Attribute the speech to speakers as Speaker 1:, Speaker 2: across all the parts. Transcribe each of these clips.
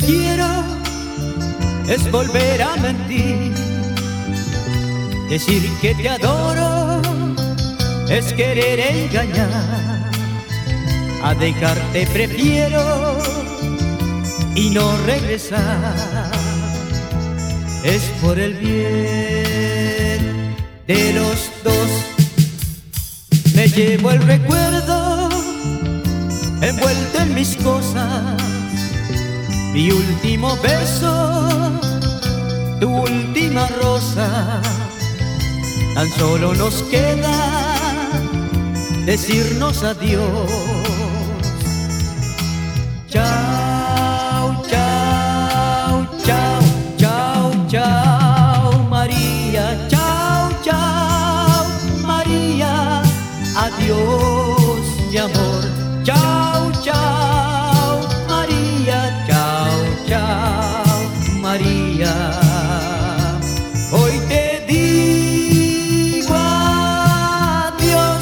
Speaker 1: quiero es volver a mentir. Decir que te adoro es querer engañar. A dejarte prefiero y no regresar. Es por el bien de los dos. Me llevo el recuerdo envuelto en mis cosas. Mi último beso, tu última rosa. Tan solo nos queda decirnos adiós. Chao, chao, chao, chao, chao, María. Chao, chao, María. Adiós, mi amor. Chao, chao, María. Chao, chao, María. Hoy te digo adiós.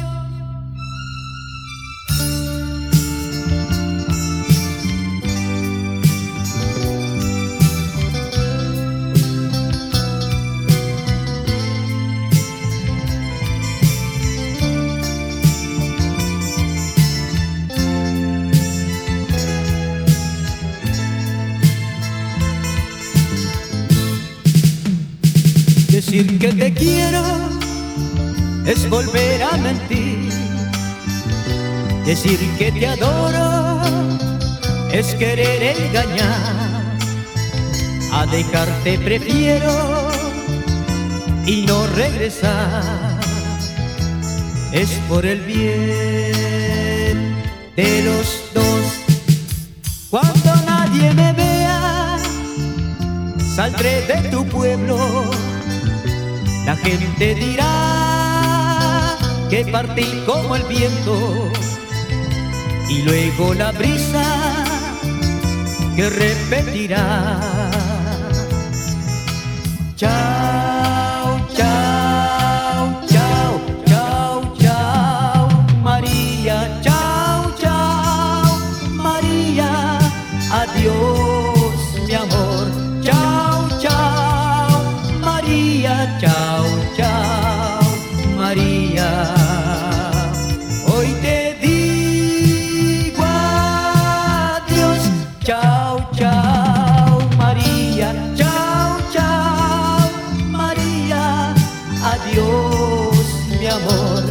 Speaker 1: Decir que te quiero es volver a mentir. Decir que te adoro es querer engañar. A dejarte prefiero y no regresar. Es por el bien de los dos. Cuando nadie me vea, saldré de tu pueblo. La gente dirá que partí como el viento y luego la brisa que repetirá. Chao, chao, chao, chao, chao, María. Chao, chao, María. Adiós, mi amor. Chao, chao, María. Chao, chao, María. Hoy te digo adiós. Chao, chao, María. Chao, chao, María. Adiós, mi amor.